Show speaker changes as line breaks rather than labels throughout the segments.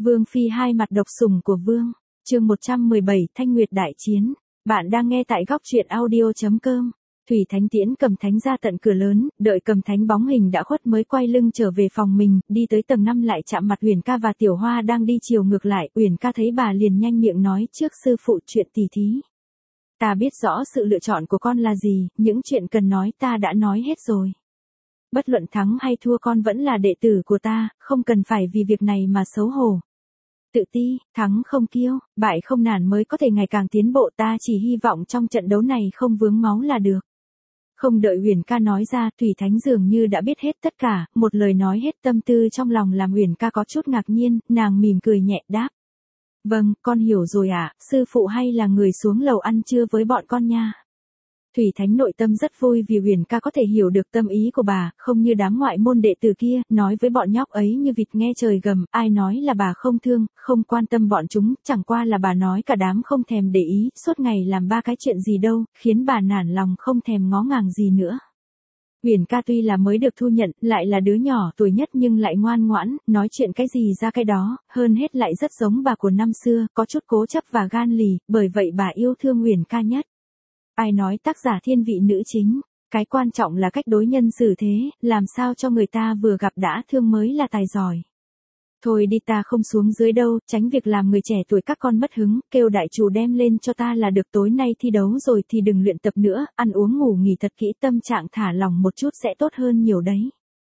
Vương phi hai mặt độc sủng của vương. Chương 117, Thanh Nguyệt đại chiến. Bạn đang nghe tại góc truyện audio.com. Thủy Thánh tiễn Cầm Thánh ra tận cửa lớn, đợi Cầm Thánh bóng hình đã khuất mới quay lưng trở về phòng mình, đi tới tầng 5 lại chạm mặt Uyển Ca và Tiểu Hoa đang đi chiều ngược lại. Uyển Ca thấy bà liền nhanh miệng nói trước sư phụ chuyện tỉ thí. Ta biết rõ sự lựa chọn của con là gì, những chuyện cần nói ta đã nói hết rồi. Bất luận thắng hay thua con vẫn là đệ tử của ta, không cần phải vì việc này mà xấu hổ. Tự ti, thắng không kiêu, bại không nản mới có thể ngày càng tiến bộ, ta chỉ hy vọng trong trận đấu này không vướng máu là được. Không đợi Uyển Ca nói ra, Thủy Thánh dường như đã biết hết tất cả, một lời nói hết tâm tư trong lòng làm Uyển Ca có chút ngạc nhiên, nàng mỉm cười nhẹ đáp. Vâng, con hiểu rồi ạ, sư phụ hay là người xuống lầu ăn trưa với bọn con nha. Thủy Thánh nội tâm rất vui vì Uyển Ca có thể hiểu được tâm ý của bà, không như đám ngoại môn đệ tử kia, nói với bọn nhóc ấy như vịt nghe trời gầm, ai nói là bà không thương, không quan tâm bọn chúng, chẳng qua là bà nói cả đám không thèm để ý, suốt ngày làm ba cái chuyện gì đâu, khiến bà nản lòng không thèm ngó ngàng gì nữa. Uyển Ca tuy là mới được thu nhận, lại là đứa nhỏ tuổi nhất nhưng lại ngoan ngoãn, nói chuyện cái gì ra cái đó, hơn hết lại rất giống bà của năm xưa, có chút cố chấp và gan lì, bởi vậy bà yêu thương Uyển Ca nhất. Ai nói tác giả thiên vị nữ chính, cái quan trọng là cách đối nhân xử thế, làm sao cho người ta vừa gặp đã thương mới là tài giỏi. Thôi đi, ta không xuống dưới đâu, tránh việc làm người trẻ tuổi các con mất hứng, kêu đại chủ đem lên cho ta là được, tối nay thi đấu rồi thì đừng luyện tập nữa, ăn uống ngủ nghỉ thật kỹ, tâm trạng thả lỏng một chút sẽ tốt hơn nhiều đấy.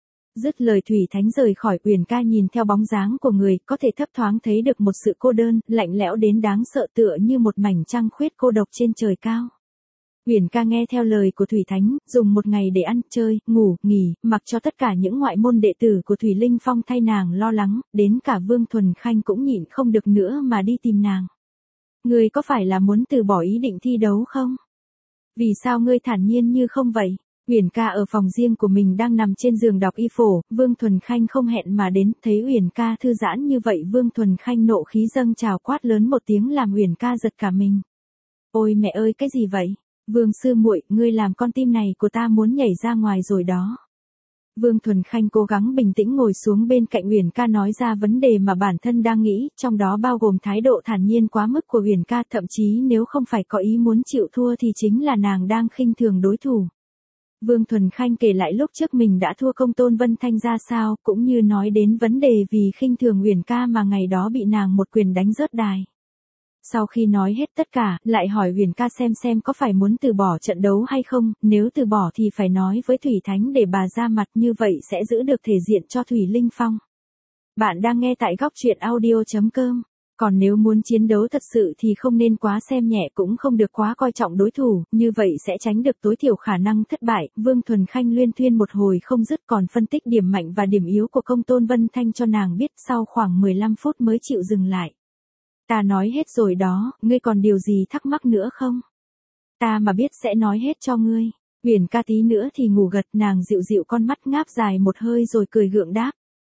Dứt lời Thủy Thánh rời khỏi. Uyển Ca nhìn theo bóng dáng của người, có thể thấp thoáng thấy được một sự cô đơn, lạnh lẽo đến đáng sợ tựa như một mảnh trăng khuyết cô độc trên trời cao. Uyển Ca nghe theo lời của Thủy Thánh, dùng một ngày để ăn, chơi, ngủ, nghỉ, mặc cho tất cả những ngoại môn đệ tử của Thủy Linh Phong thay nàng lo lắng, đến cả Vương Thuần Khanh cũng nhịn không được nữa mà đi tìm nàng. Ngươi có phải là muốn từ bỏ ý định thi đấu không? Vì sao ngươi thản nhiên như không vậy? Uyển Ca ở phòng riêng của mình đang nằm trên giường đọc y phổ, Vương Thuần Khanh không hẹn mà đến, thấy Uyển Ca thư giãn như vậy, Vương Thuần Khanh nộ khí dâng trào quát lớn một tiếng làm Uyển Ca giật cả mình. Ôi mẹ ơi, cái gì vậy? Vương sư muội, ngươi làm con tim này của ta muốn nhảy ra ngoài rồi đó. Vương Thuần Khanh cố gắng bình tĩnh ngồi xuống bên cạnh Uyển Ca nói ra vấn đề mà bản thân đang nghĩ, trong đó bao gồm thái độ thản nhiên quá mức của Uyển Ca, thậm chí nếu không phải có ý muốn chịu thua thì chính là nàng đang khinh thường đối thủ. Vương Thuần Khanh kể lại lúc trước mình đã thua Công Tôn Vân Thanh ra sao, cũng như nói đến vấn đề vì khinh thường Uyển Ca mà ngày đó bị nàng một quyền đánh rớt đài. Sau khi nói hết tất cả, lại hỏi Uyển Ca xem có phải muốn từ bỏ trận đấu hay không, nếu từ bỏ thì phải nói với Thủy Thánh để bà ra mặt, như vậy sẽ giữ được thể diện cho Thủy Linh Phong. Bạn đang nghe tại góc truyện audio.com. Còn nếu muốn chiến đấu thật sự thì không nên quá xem nhẹ, cũng không được quá coi trọng đối thủ, như vậy sẽ tránh được tối thiểu khả năng thất bại. Vương Thuần Khanh luyên thuyên một hồi không dứt, còn phân tích điểm mạnh và điểm yếu của Công Tôn Vân Thanh cho nàng biết, sau khoảng 15 phút mới chịu dừng lại. Ta nói hết rồi đó, ngươi còn điều gì thắc mắc nữa không? Ta mà biết sẽ nói hết cho ngươi. Uyển Ca tí nữa thì ngủ gật, nàng dịu dịu con mắt, ngáp dài một hơi rồi cười gượng đáp.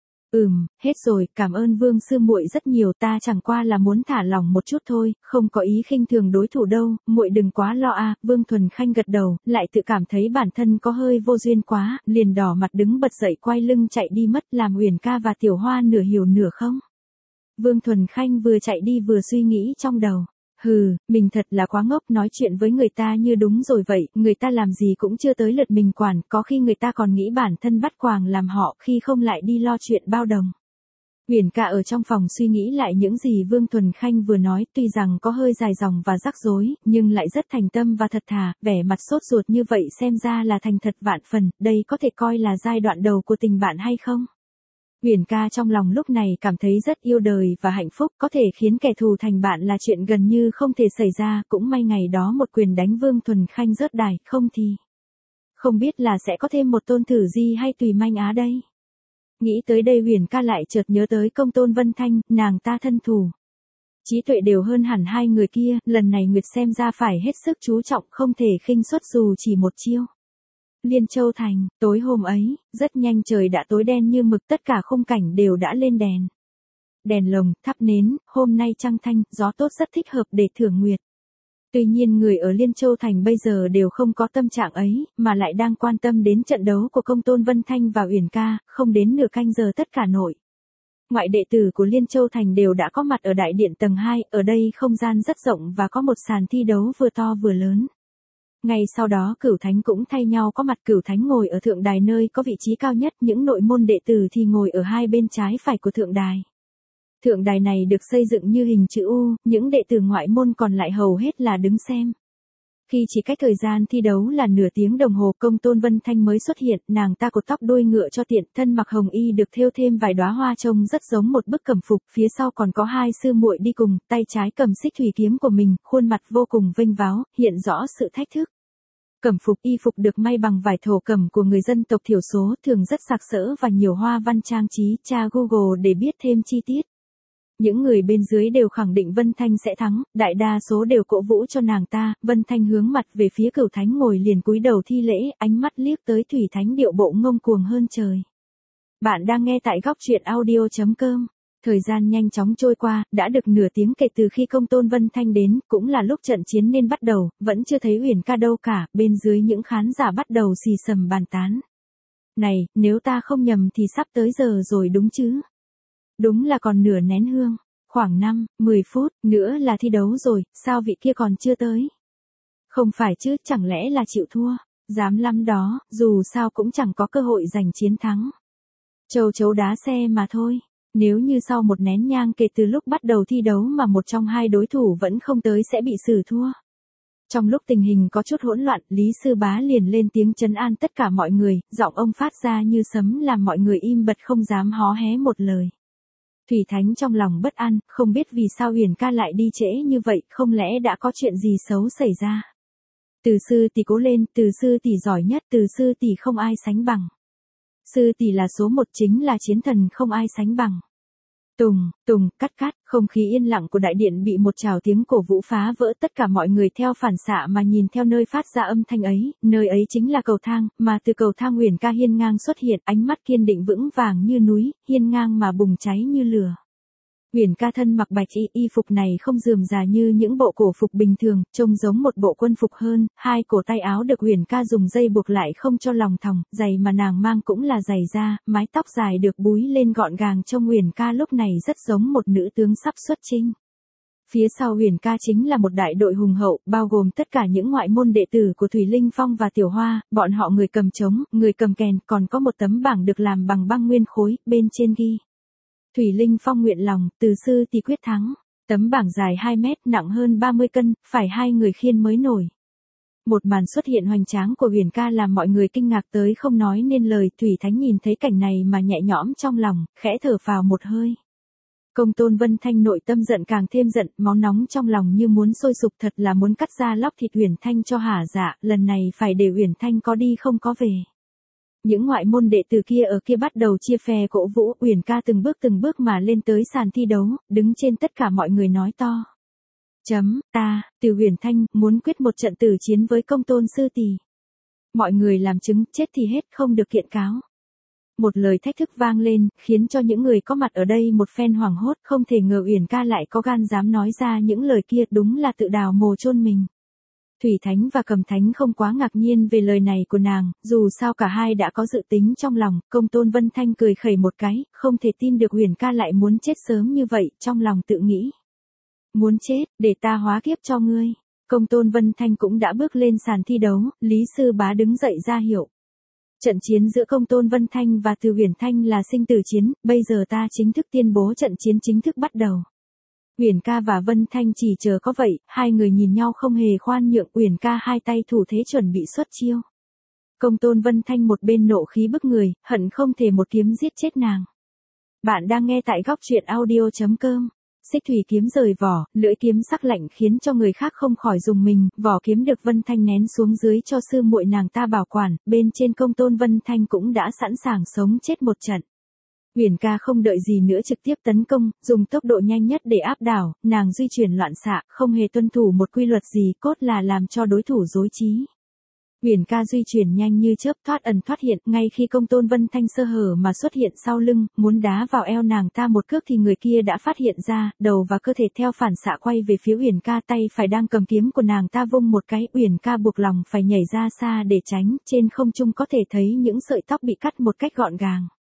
Hết rồi, cảm ơn Vương sư muội rất nhiều, ta chẳng qua là muốn thả lỏng một chút thôi, không có ý khinh thường đối thủ đâu, muội đừng quá lo a. Vương Thuần Khanh gật đầu, lại tự cảm thấy bản thân có hơi vô duyên quá, liền đỏ mặt đứng bật dậy quay lưng chạy đi mất, làm Uyển Ca và Tiểu Hoa nửa hiểu nửa không. Vương Thuần Khanh vừa chạy đi vừa suy nghĩ trong đầu. Mình thật là quá ngốc, nói chuyện với người ta như đúng rồi vậy, người ta làm gì cũng chưa tới lượt mình quản, có khi người ta còn nghĩ bản thân bắt quàng làm họ, khi không lại đi lo chuyện bao đồng. Uyển Ca ở trong phòng suy nghĩ lại những gì Vương Thuần Khanh vừa nói, tuy rằng có hơi dài dòng và rắc rối, nhưng lại rất thành tâm và thật thà, vẻ mặt sốt ruột như vậy xem ra là thành thật vạn phần, đây có thể coi là giai đoạn đầu của tình bạn hay không? Uyển Ca trong lòng lúc này cảm thấy rất yêu đời và hạnh phúc, có thể khiến kẻ thù thành bạn là chuyện gần như không thể xảy ra, cũng may ngày đó một quyền đánh Vương Thuần Khanh rớt đài, không thì không biết là sẽ có thêm một Tôn Thử Di hay Tùy Manh Á đây. Nghĩ tới đây Uyển Ca lại chợt nhớ tới Công Tôn Vân Thanh, nàng ta thân thủ, trí tuệ đều hơn hẳn hai người kia, lần này Nguyệt xem ra phải hết sức chú trọng, không thể khinh suất dù chỉ một chiêu. Liên Châu Thành, tối hôm ấy, rất nhanh trời đã tối đen như mực, tất cả khung cảnh đều đã lên đèn. Đèn lồng, thắp nến, hôm nay trăng thanh, gió tốt rất thích hợp để thưởng nguyệt. Tuy nhiên người ở Liên Châu Thành bây giờ đều không có tâm trạng ấy, mà lại đang quan tâm đến trận đấu của Công Tôn Vân Thanh và Uyển Ca, không đến nửa canh giờ tất cả nội Ngoại đệ tử của Liên Châu Thành đều đã có mặt ở đại điện tầng 2, ở đây không gian rất rộng và có một sàn thi đấu vừa to vừa lớn. Ngay sau đó Cửu Thánh cũng thay nhau có mặt. Cửu Thánh ngồi ở thượng đài nơi có vị trí cao nhất, những nội môn đệ tử thì ngồi ở hai bên trái phải của thượng đài. Thượng đài này được xây dựng như hình chữ U, những đệ tử ngoại môn còn lại hầu hết là đứng xem. Khi chỉ cách thời gian thi đấu là nửa tiếng đồng hồ, Công Tôn Vân Thanh mới xuất hiện, nàng ta cột tóc đuôi ngựa cho tiện, thân mặc hồng y được thêu thêm vài đóa hoa trông rất giống một bức cẩm phục, phía sau còn có hai sư muội đi cùng, tay trái cầm xích thủy kiếm của mình, khuôn mặt vô cùng vênh váo, hiện rõ sự thách thức. Cẩm phục y phục được may bằng vải thổ cẩm của người dân tộc thiểu số, thường rất sặc sỡ và nhiều hoa văn trang trí, tra Google để biết thêm chi tiết. Những người bên dưới đều khẳng định Vân Thanh sẽ thắng, đại đa số đều cổ vũ cho nàng ta. Vân Thanh hướng mặt về phía Cửu Thánh ngồi liền cúi đầu thi lễ, ánh mắt liếc tới Thủy Thánh điệu bộ ngông cuồng hơn trời. Bạn đang nghe tại góc truyện audio.com. Thời gian nhanh chóng trôi qua, đã được nửa tiếng kể từ khi Công Tôn Vân Thanh đến, cũng là lúc trận chiến nên bắt đầu, vẫn chưa thấy Uyển Ca đâu cả, bên dưới những khán giả bắt đầu xì xầm bàn tán. Này, nếu ta không nhầm thì sắp tới giờ rồi đúng chứ? Đúng là còn nửa nén hương, khoảng 5-10 phút nữa là thi đấu rồi, sao vị kia còn chưa tới? Không phải chứ, chẳng lẽ là chịu thua? Dám lắm đó, dù sao cũng chẳng có cơ hội giành chiến thắng. Châu chấu đá xe mà thôi. Nếu như sau một nén nhang kể từ lúc bắt đầu thi đấu mà một trong hai đối thủ vẫn không tới sẽ bị xử thua. Trong lúc tình hình có chút hỗn loạn, Lý Sư Bá liền lên tiếng trấn an tất cả mọi người, giọng ông phát ra như sấm làm mọi người im bặt không dám hó hé một lời. Thủy Thánh trong lòng bất an, không biết vì sao Uyển Ca lại đi trễ như vậy, không lẽ đã có chuyện gì xấu xảy ra. Từ sư tỷ cố lên, từ sư tỷ giỏi nhất, từ sư tỷ không ai sánh bằng. Sư tỷ là số một, chính là chiến thần không ai sánh bằng. Tùng, cắt, không khí yên lặng của đại điện bị một trào tiếng cổ vũ phá vỡ, tất cả mọi người theo phản xạ mà nhìn theo nơi phát ra âm thanh ấy, nơi ấy chính là cầu thang, mà từ cầu thang Uyển Ca hiên ngang xuất hiện, ánh mắt kiên định vững vàng như núi, hiên ngang mà bùng cháy như lửa. Uyển Ca thân mặc bạch y phục này không rườm rà như những bộ cổ phục bình thường, trông giống một bộ quân phục hơn, hai cổ tay áo được Uyển Ca dùng dây buộc lại không cho lòng thòng, giày mà nàng mang cũng là giày da, mái tóc dài được búi lên gọn gàng, trông Uyển Ca lúc này rất giống một nữ tướng sắp xuất chinh. Phía sau Uyển Ca chính là một đại đội hùng hậu, bao gồm tất cả những ngoại môn đệ tử của Thủy Linh Phong và Tiểu Hoa, bọn họ người cầm trống, người cầm kèn, còn có một tấm bảng được làm bằng băng nguyên khối, bên trên ghi. Thủy Linh Phong nguyện lòng, từ sư tỷ quyết thắng. Tấm bảng dài 2 mét, nặng hơn 30 cân, phải hai người khiêng mới nổi. Một màn xuất hiện hoành tráng của Uyển Ca làm mọi người kinh ngạc tới không nói nên lời. Thủy Thánh nhìn thấy cảnh này mà nhẹ nhõm trong lòng, khẽ thở phào một hơi. Công Tôn Vân Thanh nội tâm giận càng thêm giận, máu nóng trong lòng như muốn sôi sục, thật là muốn cắt da lóc thịt Uyển Thanh cho hả dạ, lần này phải để Uyển Thanh có đi không có về. Những ngoại môn đệ tử kia ở kia bắt đầu chia phe cổ vũ, Uyển Ca từng bước mà lên tới sàn thi đấu, đứng trên tất cả mọi người nói to. Từ Uyển Thanh, muốn quyết một trận tử chiến với Công Tôn sư tỷ. Mọi người làm chứng, chết thì hết, không được kiện cáo. Một lời thách thức vang lên, khiến cho những người có mặt ở đây một phen hoảng hốt, không thể ngờ Uyển Ca lại có gan dám nói ra những lời kia, đúng là tự đào mồ chôn mình. Thủy Thánh và Cầm Thánh không quá ngạc nhiên về lời này của nàng, dù sao cả hai đã có dự tính trong lòng. Công Tôn Vân Thanh cười khẩy một cái, không thể tin được Uyển Ca lại muốn chết sớm như vậy, trong lòng tự nghĩ. Muốn chết, để ta hóa kiếp cho ngươi. Công Tôn Vân Thanh cũng đã bước lên sàn thi đấu, Lý Sư Bá đứng dậy ra hiệu. Trận chiến giữa Công Tôn Vân Thanh và Từ Uyển Thanh là sinh tử chiến, bây giờ ta chính thức tuyên bố trận chiến chính thức bắt đầu. Uyển Ca và Vân Thanh chỉ chờ có vậy, hai người nhìn nhau không hề khoan nhượng, Uyển Ca hai tay thủ thế chuẩn bị xuất chiêu. Công Tôn Vân Thanh một bên nộ khí bức người, hận không thể một kiếm giết chết nàng. Bạn đang nghe tại góc truyện audio.com. Xích thủy kiếm rời vỏ, lưỡi kiếm sắc lạnh khiến cho người khác không khỏi dùng mình, vỏ kiếm được Vân Thanh nén xuống dưới cho sư muội nàng ta bảo quản, bên trên Công Tôn Vân Thanh cũng đã sẵn sàng sống chết một trận. Uyển Ca không đợi gì nữa trực tiếp tấn công, dùng tốc độ nhanh nhất để áp đảo, nàng di chuyển loạn xạ, không hề tuân thủ một quy luật gì, cốt là làm cho đối thủ rối trí. Uyển Ca di chuyển nhanh như chớp, thoát ẩn thoát hiện, ngay khi Công Tôn Vân Thanh sơ hở mà xuất hiện sau lưng, muốn đá vào eo nàng ta một cước thì người kia đã phát hiện ra, đầu và cơ thể theo phản xạ quay về phía Uyển Ca, tay phải đang cầm kiếm của nàng ta vung một cái, Uyển Ca buộc lòng phải nhảy ra xa để tránh, trên không trung có thể thấy những sợi tóc bị cắt một cách gọn gàng.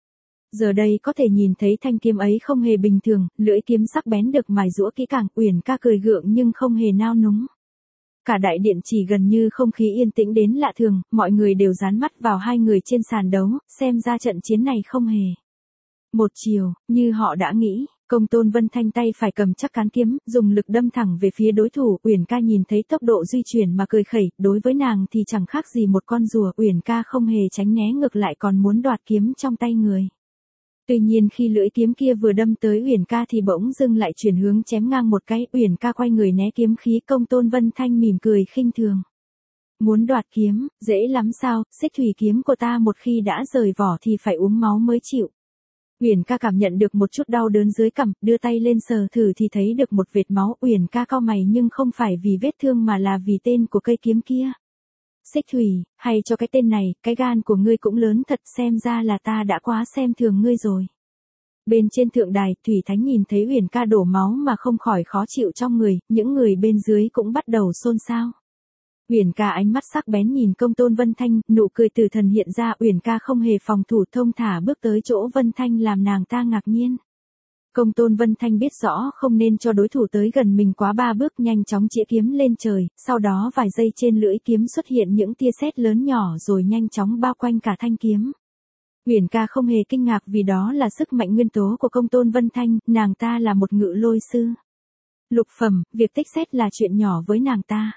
Giờ đây có thể nhìn thấy thanh kiếm ấy không hề bình thường, lưỡi kiếm sắc bén được mài giũa kỹ càng, Uyển Ca cười gượng nhưng không hề nao núng. Cả đại điện chỉ gần như không khí yên tĩnh đến lạ thường, mọi người đều dán mắt vào hai người trên sàn đấu, xem ra trận chiến này không hề một chiều, như họ đã nghĩ. Công Tôn Vân Thanh tay phải cầm chắc cán kiếm, dùng lực đâm thẳng về phía đối thủ, Uyển Ca nhìn thấy tốc độ di chuyển mà cười khẩy, đối với nàng thì chẳng khác gì một con rùa, Uyển Ca không hề tránh né ngược lại còn muốn đoạt kiếm trong tay người. Tuy nhiên khi lưỡi kiếm kia vừa đâm tới Uyển Ca thì bỗng dưng lại chuyển hướng chém ngang một cái, Uyển Ca quay người né kiếm khí, Công Tôn Vân Thanh mỉm cười khinh thường. Muốn đoạt kiếm, dễ lắm sao, xích thủy kiếm của ta một khi đã rời vỏ thì phải uống máu mới chịu. Uyển Ca cảm nhận được một chút đau đớn dưới cằm, đưa tay lên sờ thử thì thấy được một vệt máu, Uyển Ca cau mày nhưng không phải vì vết thương mà là vì tên của cây kiếm kia. Xích thủy, hay cho cái tên này, cái gan của ngươi cũng lớn thật, xem ra là ta đã quá xem thường ngươi rồi. Bên trên thượng đài, Thủy Thánh nhìn thấy Uyển Ca đổ máu mà không khỏi khó chịu trong người, những người bên dưới cũng bắt đầu xôn xao. Uyển Ca ánh mắt sắc bén nhìn Công Tôn Vân Thanh, nụ cười từ thần hiện ra, Uyển Ca không hề phòng thủ, thông thả bước tới chỗ Vân Thanh làm nàng ta ngạc nhiên. Công Tôn Vân Thanh biết rõ không nên cho đối thủ tới gần mình quá 3 bước, nhanh chóng chĩa kiếm lên trời, sau đó vài giây trên lưỡi kiếm xuất hiện những tia sét lớn nhỏ rồi nhanh chóng bao quanh cả thanh kiếm. Uyển Ca không hề kinh ngạc vì đó là sức mạnh nguyên tố của Công Tôn Vân Thanh, nàng ta là một ngự lôi sư lục phẩm, việc tích sét là chuyện nhỏ với nàng ta.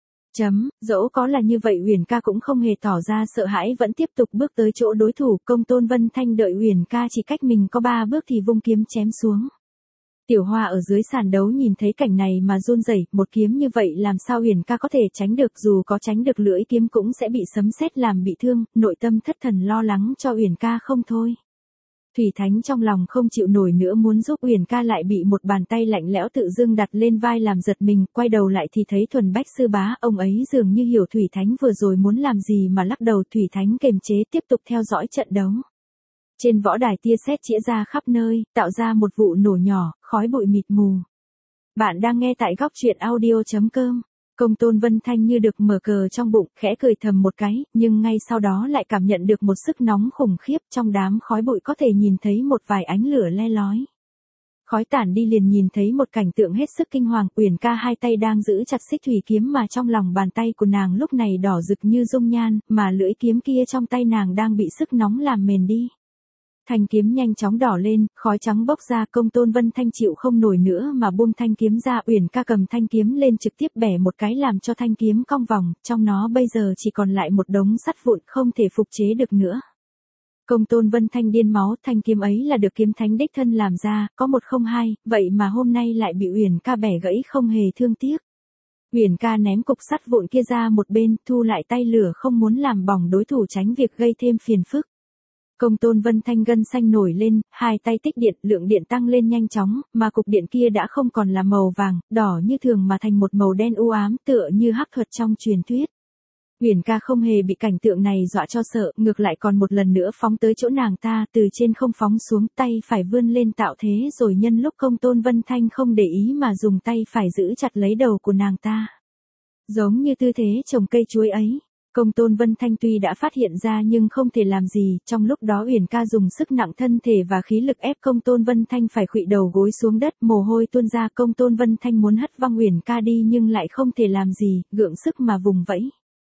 Dẫu có là như vậy Uyển Ca cũng không hề tỏ ra sợ hãi, vẫn tiếp tục bước tới chỗ đối thủ, Công Tôn Vân Thanh đợi Uyển Ca chỉ cách mình có 3 bước thì vung kiếm chém xuống. Tiểu Hoa ở dưới sàn đấu nhìn thấy cảnh này mà run rẩy, một kiếm như vậy làm sao Uyển Ca có thể tránh được, dù có tránh được lưỡi kiếm cũng sẽ bị sấm sét làm bị thương, nội tâm thất thần lo lắng cho Uyển Ca không thôi. Thủy Thánh trong lòng không chịu nổi nữa muốn giúp Uyển Ca lại bị một bàn tay lạnh lẽo tự dưng đặt lên vai làm giật mình, quay đầu lại thì thấy Thuần Bách sư bá, ông ấy dường như hiểu Thủy Thánh vừa rồi muốn làm gì mà lắc đầu. Thủy Thánh kiềm chế tiếp tục theo dõi trận đấu. Trên võ đài tia sét chĩa ra khắp nơi, tạo ra một vụ nổ nhỏ, khói bụi mịt mù. Bạn đang nghe tại góc truyện audio.com. Công Tôn Vân Thanh như được mở cờ trong bụng, khẽ cười thầm một cái, nhưng ngay sau đó lại cảm nhận được một sức nóng khủng khiếp, trong đám khói bụi có thể nhìn thấy một vài ánh lửa le lói. Khói tản đi liền nhìn thấy một cảnh tượng hết sức kinh hoàng, Uyển Ca hai tay đang giữ chặt xích thủy kiếm mà trong lòng bàn tay của nàng lúc này đỏ rực như dung nhan, mà lưỡi kiếm kia trong tay nàng đang bị sức nóng làm mềm đi. Thanh kiếm nhanh chóng đỏ lên, khói trắng bốc ra, Công Tôn Vân Thanh chịu không nổi nữa mà buông thanh kiếm ra, Uyển Ca cầm thanh kiếm lên trực tiếp bẻ một cái làm cho thanh kiếm cong vòng, trong nó bây giờ chỉ còn lại một đống sắt vụn không thể phục chế được nữa. Công Tôn Vân Thanh điên máu, thanh kiếm ấy là được kiếm thánh đích thân làm ra, có một không hai, vậy mà hôm nay lại bị Uyển Ca bẻ gãy không hề thương tiếc. Uyển Ca ném cục sắt vụn kia ra một bên, thu lại tay lửa không muốn làm bỏng đối thủ, tránh việc gây thêm phiền phức. Công Tôn Vân Thanh gân xanh nổi lên, hai tay tích điện, lượng điện tăng lên nhanh chóng, mà cục điện kia đã không còn là màu vàng, đỏ như thường mà thành một màu đen u ám, tựa như hắc thuật trong truyền thuyết. Uyển Ca không hề bị cảnh tượng này dọa cho sợ, ngược lại còn một lần nữa phóng tới chỗ nàng ta, từ trên không phóng xuống, tay phải vươn lên tạo thế rồi nhân lúc Công Tôn Vân Thanh không để ý mà dùng tay phải giữ chặt lấy đầu của nàng ta. Giống như tư thế trồng cây chuối ấy. Công Tôn Vân Thanh tuy đã phát hiện ra nhưng không thể làm gì, trong lúc đó Uyển Ca dùng sức nặng thân thể và khí lực ép Công Tôn Vân Thanh phải khuỵu đầu gối xuống đất, mồ hôi tuôn ra, Công Tôn Vân Thanh muốn hất văng Uyển Ca đi nhưng lại không thể làm gì, gượng sức mà vùng vẫy.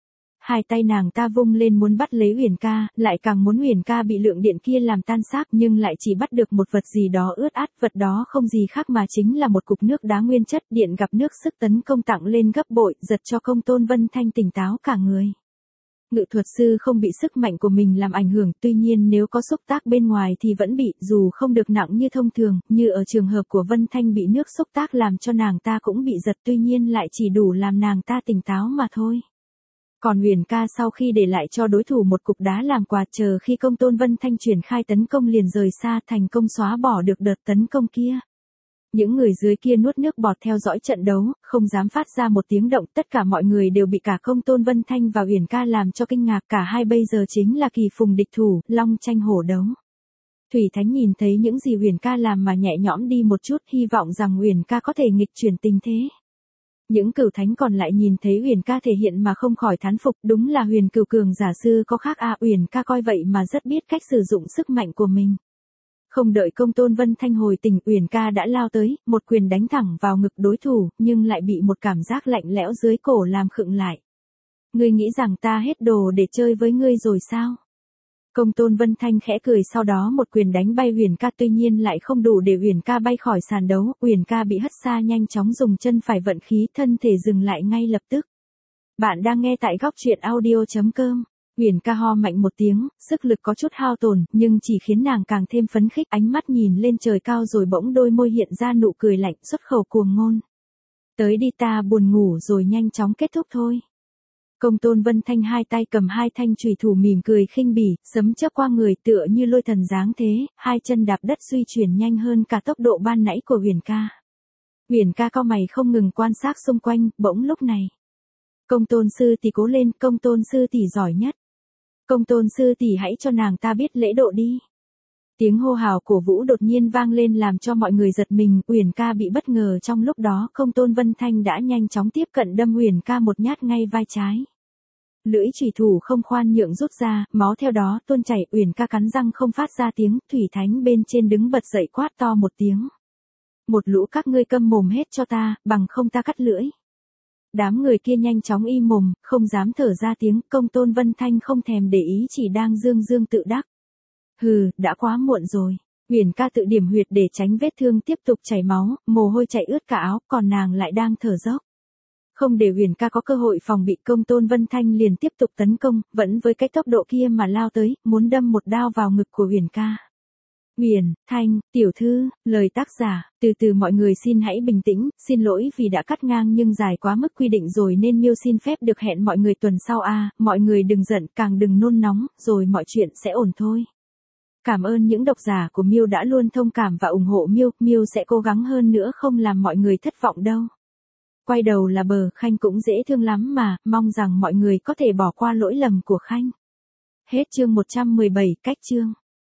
Hai tay nàng ta vung lên muốn bắt lấy Uyển Ca, lại càng muốn Uyển Ca bị lượng điện kia làm tan xác, nhưng lại chỉ bắt được một vật gì đó ướt át, vật đó không gì khác mà chính là một cục nước đá nguyên chất, điện gặp nước sức tấn công tặng lên gấp bội, giật cho Công Tôn Vân Thanh tỉnh táo cả người. Ngự thuật sư không bị sức mạnh của mình làm ảnh hưởng, tuy nhiên nếu có xúc tác bên ngoài thì vẫn bị, dù không được nặng như thông thường, như ở trường hợp của Vân Thanh bị nước xúc tác làm cho nàng ta cũng bị giật, tuy nhiên lại chỉ đủ làm nàng ta tỉnh táo mà thôi. Còn Uyển Ca sau khi để lại cho đối thủ một cục đá làm quà, chờ khi Công Tôn Vân Thanh triển khai tấn công liền rời xa, thành công xóa bỏ được đợt tấn công kia. Những người dưới kia nuốt nước bọt theo dõi trận đấu, không dám phát ra một tiếng động, tất cả mọi người đều bị cả Công Tôn Vân Thanh và Uyển Ca làm cho kinh ngạc, cả hai bây giờ chính là kỳ phùng địch thủ, long tranh hổ đấu. Thủy Thánh nhìn thấy những gì Uyển Ca làm mà nhẹ nhõm đi một chút, hy vọng rằng Uyển Ca có thể nghịch chuyển tình thế. Những cửu thánh còn lại nhìn thấy Uyển Ca thể hiện mà không khỏi thán phục, đúng là huyền cửu cường giả sư có khác à, Uyển Ca coi vậy mà rất biết cách sử dụng sức mạnh của mình. Không đợi Công Tôn Vân Thanh hồi tỉnh, Uyển ca đã lao tới, một quyền đánh thẳng vào ngực đối thủ, nhưng lại bị một cảm giác lạnh lẽo dưới cổ làm khựng lại. Ngươi nghĩ rằng ta hết đồ để chơi với ngươi rồi sao? Công Tôn Vân Thanh khẽ cười, sau đó một quyền đánh bay Uyển ca, tuy nhiên lại không đủ để Uyển ca bay khỏi sàn đấu, Uyển ca bị hất xa, nhanh chóng dùng chân phải vận khí, thân thể dừng lại ngay lập tức. Bạn đang nghe tại góc truyện audio.com. Uyển ca ho mạnh một tiếng, sức lực có chút hao tổn, nhưng chỉ khiến nàng càng thêm phấn khích, ánh mắt nhìn lên trời cao rồi bỗng đôi môi hiện ra nụ cười lạnh, xuất khẩu cuồng ngôn. Tới đi, ta buồn ngủ rồi, nhanh chóng kết thúc thôi. Công Tôn Vân Thanh hai tay cầm hai thanh chùy thủ, mỉm cười khinh bỉ, sấm chớp qua người tựa như lôi thần giáng thế, hai chân đạp đất duy chuyển nhanh hơn cả tốc độ ban nãy của Uyển ca. Uyển ca cau mày không ngừng quan sát xung quanh, bỗng lúc này. Công Tôn sư tỷ cố lên, Công Tôn sư tỷ giỏi nhất. Công Tôn sư tỷ hãy cho nàng ta biết lễ độ đi. Tiếng hô hào cổ vũ đột nhiên vang lên làm cho mọi người giật mình, Uyển ca bị bất ngờ, trong lúc đó Công Tôn Vân Thanh đã nhanh chóng tiếp cận đâm Uyển ca một nhát ngay vai trái. Lưỡi chủy thủ không khoan nhượng rút ra, máu theo đó tuôn chảy, Uyển ca cắn răng không phát ra tiếng, Thủy Thánh bên trên đứng bật dậy quát to một tiếng. Một lũ các ngươi câm mồm hết cho ta, bằng không ta cắt lưỡi. Đám người kia nhanh chóng im mồm, không dám thở ra tiếng, Công Tôn Vân Thanh không thèm để ý, chỉ đang dương dương tự đắc. Hừ, đã quá muộn rồi. Uyển ca tự điểm huyệt để tránh vết thương tiếp tục chảy máu, mồ hôi chảy ướt cả áo, còn nàng lại đang thở dốc. Không để Uyển ca có cơ hội phòng bị, Công Tôn Vân Thanh liền tiếp tục tấn công, vẫn với cái tốc độ kia mà lao tới, muốn đâm một đao vào ngực của Uyển ca. Uyển Thanh, tiểu thư, lời tác giả, từ từ mọi người xin hãy bình tĩnh, xin lỗi vì đã cắt ngang nhưng dài quá mức quy định rồi nên Miêu xin phép được hẹn mọi người tuần sau mọi người đừng giận, càng đừng nôn nóng, rồi mọi chuyện sẽ ổn thôi. Cảm ơn những độc giả của Miêu đã luôn thông cảm và ủng hộ Miêu, Miêu sẽ cố gắng hơn nữa không làm mọi người thất vọng đâu. Quay đầu là bờ, Khanh cũng dễ thương lắm mà, mong rằng mọi người có thể bỏ qua lỗi lầm của Khanh. Hết chương 117, cách chương.